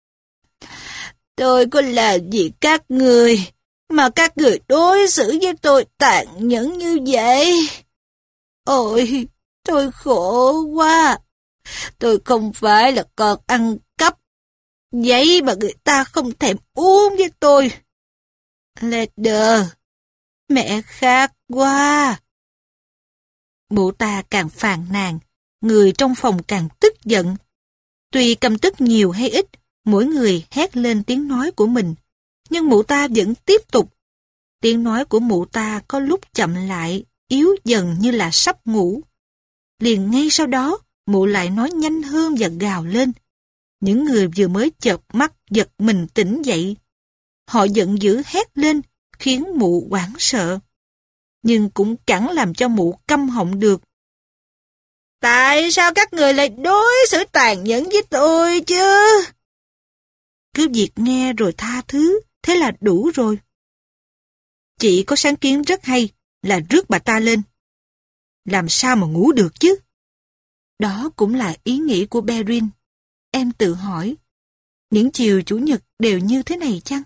Tôi có làm gì các người, mà các người đối xử với tôi tàn nhẫn như vậy? Ôi, tôi khổ quá. Tôi không phải là con ăn cắp. Vậy mà người ta không thèm uống với tôi. Leader, mẹ khát quá. Mụ ta càng phàn nàn, người trong phòng càng tức giận. Tuy căm tức nhiều hay ít, mỗi người hét lên tiếng nói của mình, nhưng mụ ta vẫn tiếp tục. Tiếng nói của mụ ta có lúc chậm lại, yếu dần như là sắp ngủ. Liền ngay sau đó, mụ lại nói nhanh hơn và gào lên. Những người vừa mới chợp mắt giật mình tỉnh dậy. Họ giận dữ hét lên, khiến mụ hoảng sợ. Nhưng cũng chẳng làm cho mụ câm họng được. Tại sao các người lại đối xử tàn nhẫn với tôi chứ? Cứ việc nghe rồi tha thứ, thế là đủ rồi. Chị có sáng kiến rất hay là rước bà ta lên. Làm sao mà ngủ được chứ? Đó cũng là ý nghĩ của Perrin. Em tự hỏi, những chiều Chủ nhật đều như thế này chăng?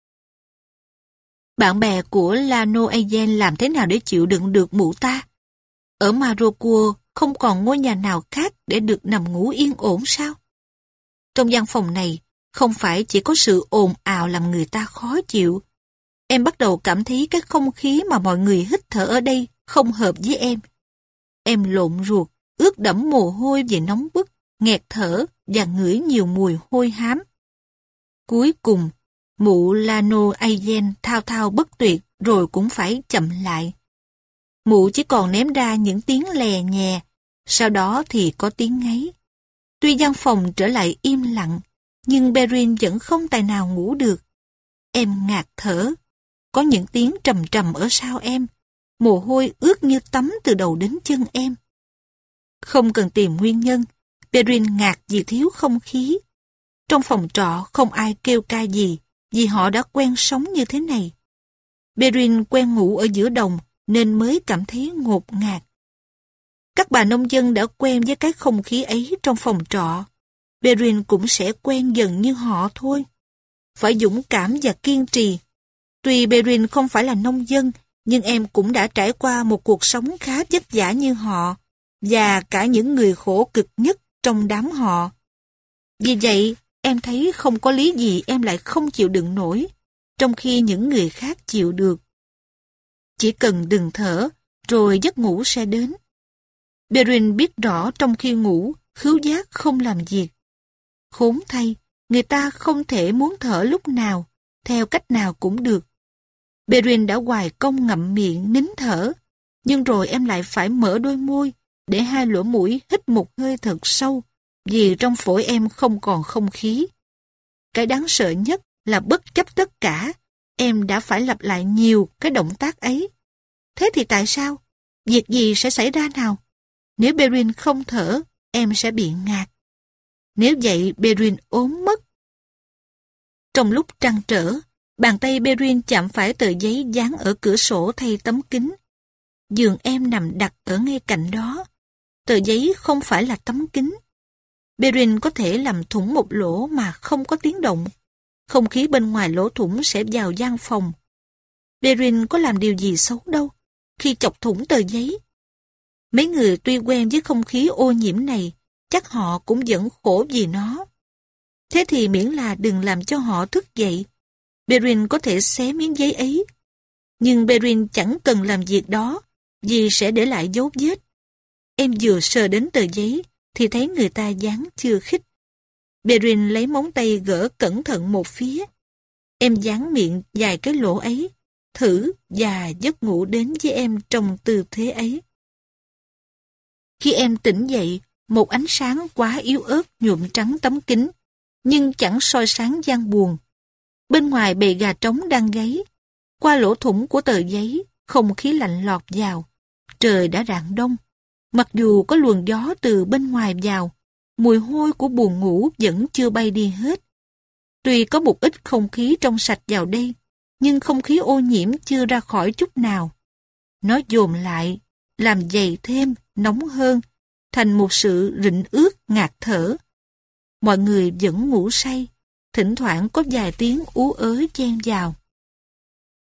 Bạn bè của Lanoayen làm thế nào để chịu đựng được mụ ta? Ở Marocco không còn ngôi nhà nào khác để được nằm ngủ yên ổn sao? Trong gian phòng này, không phải chỉ có sự ồn ào làm người ta khó chịu. Em bắt đầu cảm thấy cái không khí mà mọi người hít thở ở đây không hợp với em. Em lộn ruột, ướt đẫm mồ hôi vì nóng bức, nghẹt thở và ngửi nhiều mùi hôi hám. Cuối cùng, mụ Lanoayen thao thao bất tuyệt rồi cũng phải chậm lại. Mụ chỉ còn ném ra những tiếng lè nhè, sau đó thì có tiếng ngáy. Tuy gian phòng trở lại im lặng, nhưng Perrin vẫn không tài nào ngủ được. Em ngạt thở, có những tiếng trầm trầm ở sau em, mồ hôi ướt như tắm từ đầu đến chân em. Không cần tìm nguyên nhân, Perrin ngạt vì thiếu không khí. Trong phòng trọ không ai kêu ca gì, vì họ đã quen sống như thế này. Perrin quen ngủ ở giữa đồng nên mới cảm thấy ngột ngạt. Các bà nông dân đã quen với cái không khí ấy trong phòng trọ. Perrin cũng sẽ quen dần như họ thôi. Phải dũng cảm và kiên trì. Tuy Perrin không phải là nông dân, nhưng em cũng đã trải qua một cuộc sống khá vất vả như họ, và cả những người khổ cực nhất trong đám họ. Vì vậy, em thấy không có lý gì em lại không chịu đựng nổi, trong khi những người khác chịu được. Chỉ cần đừng thở, rồi giấc ngủ sẽ đến. Perrin biết rõ trong khi ngủ, khứu giác không làm việc. Khốn thay, người ta không thể muốn thở lúc nào, theo cách nào cũng được. Perrin đã hoài công ngậm miệng nín thở, nhưng rồi em lại phải mở đôi môi để hai lỗ mũi hít một hơi thật sâu, vì trong phổi em không còn không khí. Cái đáng sợ nhất là bất chấp tất cả, em đã phải lặp lại nhiều cái động tác ấy. Thế thì tại sao? Việc gì sẽ xảy ra nào? Nếu Perrin không thở, em sẽ bị ngạt. Nếu vậy, Perrin ốm mất. Trong lúc trăn trở, bàn tay Perrin chạm phải tờ giấy dán ở cửa sổ thay tấm kính. Giường em nằm đặt ở ngay cạnh đó. Tờ giấy không phải là tấm kính. Perrin có thể làm thủng một lỗ mà không có tiếng động. Không khí bên ngoài lỗ thủng sẽ vào gian phòng. Perrin có làm điều gì xấu đâu khi chọc thủng tờ giấy. Mấy người tuy quen với không khí ô nhiễm này, chắc họ cũng vẫn khổ vì nó. Thế thì miễn là đừng làm cho họ thức dậy. Perrin có thể xé miếng giấy ấy. Nhưng Perrin chẳng cần làm việc đó, vì sẽ để lại dấu vết. Em vừa sờ đến tờ giấy, thì thấy người ta dán chưa khít. Perrin lấy móng tay gỡ cẩn thận một phía. Em dán miệng vài cái lỗ ấy, thử và giấc ngủ đến với em trong tư thế ấy. Khi em tỉnh dậy, một ánh sáng quá yếu ớt nhuộm trắng tấm kính, nhưng chẳng soi sáng gian buồng. Bên ngoài bầy gà trống đang gáy. Qua lỗ thủng của tờ giấy, không khí lạnh lọt vào. Trời đã rạng đông. Mặc dù có luồng gió từ bên ngoài vào, mùi hôi của buồng ngủ vẫn chưa bay đi hết. Tuy có một ít không khí trong sạch vào đây, nhưng không khí ô nhiễm chưa ra khỏi chút nào. Nó dồn lại, làm dày thêm, nóng hơn, thành một sự rịnh ướt ngạt thở. Mọi người vẫn ngủ say, thỉnh thoảng có vài tiếng ú ớ chen vào.